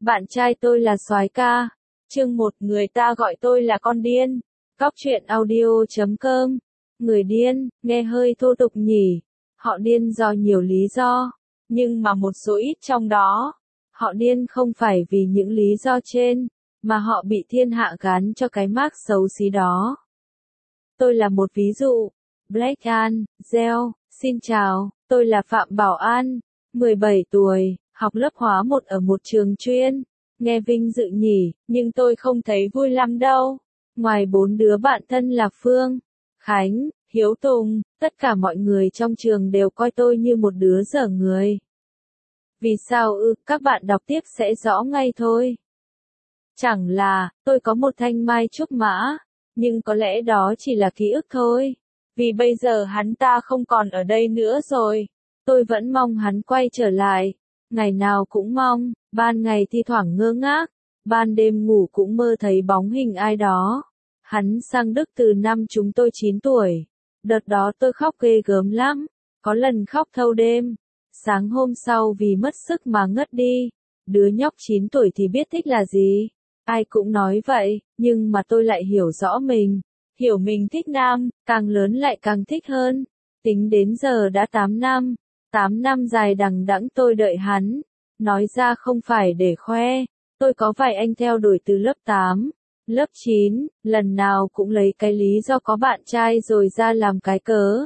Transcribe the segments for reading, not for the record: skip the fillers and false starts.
Bạn trai tôi là soái ca. Chương 1, người ta gọi tôi là con điên. Cóc truyện audio.com. Người điên, nghe hơi thô tục nhỉ. Họ điên do nhiều lý do, nhưng mà một số ít trong đó, họ điên không phải vì những lý do trên, mà họ bị thiên hạ gán cho cái mác xấu xí đó. Tôi là một ví dụ. Black An, Gel, xin chào, tôi là Phạm Bảo An, 17 tuổi, học lớp hóa 1 ở một trường chuyên. Nghe vinh dự nhỉ, nhưng tôi không thấy vui lắm đâu. Ngoài 4 đứa bạn thân là Phương, Khánh, Hiếu Tùng, tất cả mọi người trong trường đều coi tôi như một đứa dở người. Vì sao ư, các bạn đọc tiếp sẽ rõ ngay thôi. Chẳng là, tôi có một thanh mai trúc mã, nhưng có lẽ đó chỉ là ký ức thôi. Vì bây giờ hắn ta không còn ở đây nữa rồi. Tôi vẫn mong hắn quay trở lại. Ngày nào cũng mong, ban ngày thi thoảng ngơ ngác, ban đêm ngủ cũng mơ thấy bóng hình ai đó. Hắn sang Đức từ năm chúng tôi 9 tuổi. Đợt đó tôi khóc ghê gớm lắm, có lần khóc thâu đêm. Sáng hôm sau vì mất sức mà ngất đi. Đứa nhóc 9 tuổi thì biết thích là gì. Ai cũng nói vậy, nhưng mà tôi lại hiểu rõ mình. Hiểu mình thích nam, càng lớn lại càng thích hơn. Tính đến giờ đã 8 năm. 8 năm dài đằng đẵng tôi đợi hắn. Nói ra không phải để khoe. Tôi có vài anh theo đuổi từ lớp 8, lớp 9, lần nào cũng lấy cái lý do có bạn trai rồi ra làm cái cớ.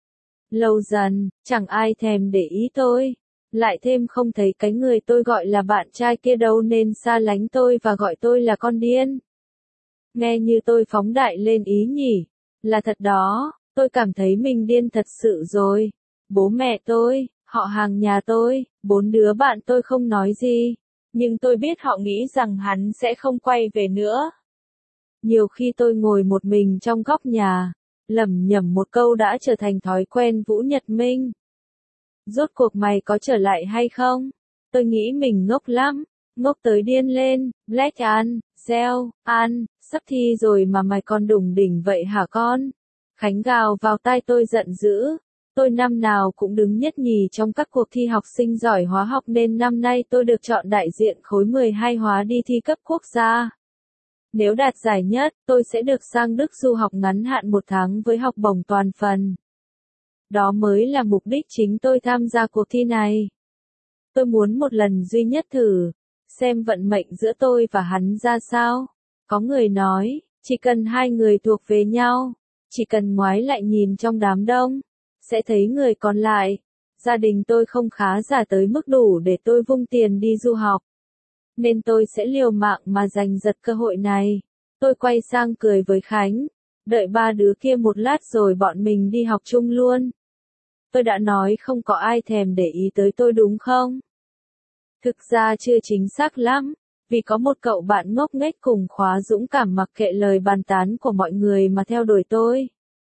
Lâu dần, chẳng ai thèm để ý tôi. Lại thêm không thấy cái người tôi gọi là bạn trai kia đâu nên xa lánh tôi và gọi tôi là con điên. Nghe như tôi phóng đại lên ý nhỉ. Là thật đó, tôi cảm thấy mình điên thật sự rồi. Bố mẹ tôi, họ hàng nhà tôi, 4 đứa bạn tôi không nói gì. Nhưng tôi biết họ nghĩ rằng hắn sẽ không quay về nữa. Nhiều khi tôi ngồi một mình trong góc nhà, lẩm nhẩm một câu đã trở thành thói quen Vũ Nhật Minh. Rốt cuộc mày có trở lại hay không? Tôi nghĩ mình ngốc lắm, ngốc tới điên lên. Black An, Gel, An, sắp thi rồi mà mày còn đủng đỉnh vậy hả con? Khánh gào vào tai tôi giận dữ. Tôi năm nào cũng đứng nhất nhì trong các cuộc thi học sinh giỏi hóa học nên năm nay tôi được chọn đại diện khối 12 hóa đi thi cấp quốc gia. Nếu đạt giải nhất, tôi sẽ được sang Đức du học ngắn hạn 1 tháng với học bổng toàn phần. Đó mới là mục đích chính tôi tham gia cuộc thi này. Tôi muốn một lần duy nhất thử, xem vận mệnh giữa tôi và hắn ra sao. Có người nói, chỉ cần hai người thuộc về nhau, chỉ cần ngoái lại nhìn trong đám đông, sẽ thấy người còn lại. Gia đình tôi không khá giả tới mức đủ để tôi vung tiền đi du học. Nên tôi sẽ liều mạng mà giành giật cơ hội này. Tôi quay sang cười với Khánh. Đợi 3 đứa kia một lát rồi bọn mình đi học chung luôn. Tôi đã nói không có ai thèm để ý tới tôi đúng không? Thực ra chưa chính xác lắm. Vì có một cậu bạn ngốc nghếch cùng khóa dũng cảm mặc kệ lời bàn tán của mọi người mà theo đuổi tôi.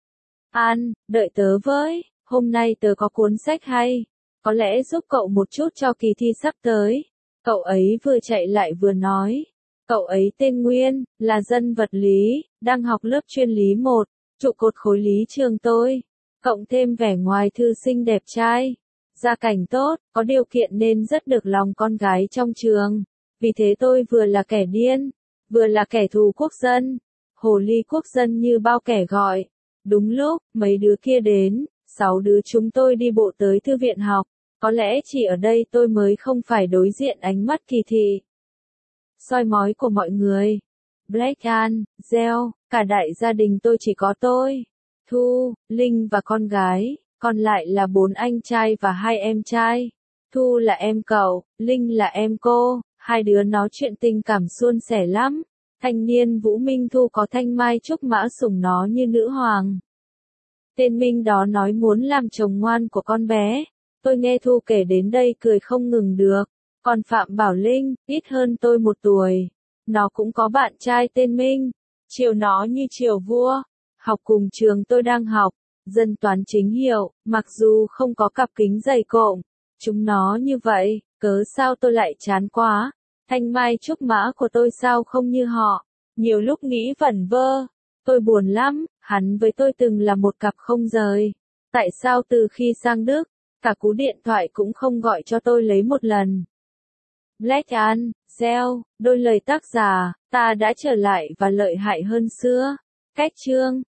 An, đợi tớ với, hôm nay tớ có cuốn sách hay, có lẽ giúp cậu một chút cho kỳ thi sắp tới. Cậu ấy vừa chạy lại vừa nói. Cậu ấy tên Nguyên, là dân vật lý, đang học lớp chuyên lý 1, trụ cột khối lý trường tôi. Cộng thêm vẻ ngoài thư sinh đẹp trai, gia cảnh tốt, có điều kiện nên rất được lòng con gái trong trường. Vì thế tôi vừa là kẻ điên, vừa là kẻ thù quốc dân. Hồ ly quốc dân như bao kẻ gọi. Đúng lúc, mấy đứa kia đến, 6 đứa chúng tôi đi bộ tới thư viện học. Có lẽ chỉ ở đây tôi mới không phải đối diện ánh mắt kỳ thị, soi mói của mọi người. Black An, Gel, cả đại gia đình tôi chỉ có tôi, Thu, Linh và con gái, còn lại là 4 anh trai và 2 em trai. Thu là em cậu, Linh là em cô, hai đứa nói chuyện tình cảm suôn sẻ lắm. Thanh niên Vũ Minh Thu có thanh mai trúc mã sủng nó như nữ hoàng. Tên Minh đó nói muốn làm chồng ngoan của con bé. Tôi nghe Thu kể đến đây cười không ngừng được. Còn Phạm Bảo Linh, ít hơn tôi 1 tuổi. Nó cũng có bạn trai tên Minh. Chiều nó như chiều vua. Học cùng trường tôi đang học. Dân toán chính hiệu, mặc dù không có cặp kính dày cộm. Chúng nó như vậy, cớ sao tôi lại chán quá. Thanh mai trúc mã của tôi sao không như họ. Nhiều lúc nghĩ vẩn vơ. Tôi buồn lắm, hắn với tôi từng là một cặp không rời. Tại sao từ khi sang Đức, cả cú điện thoại cũng không gọi cho tôi lấy một lần. Black An, video, đôi lời tác giả, ta đã trở lại và lợi hại hơn xưa. Cách chương